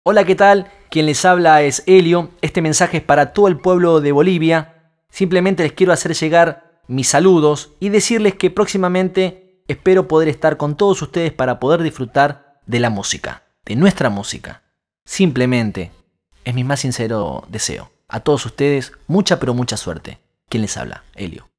Hola, ¿qué tal? Quien les habla es Helio. Este mensaje es para todo el pueblo de Bolivia. Simplemente les quiero hacer llegar mis saludos y decirles que próximamente espero poder estar con todos ustedes para poder disfrutar de la música, de nuestra música. Simplemente es mi más sincero deseo. A todos ustedes, mucha pero mucha suerte. ¿Quién les habla? Helio.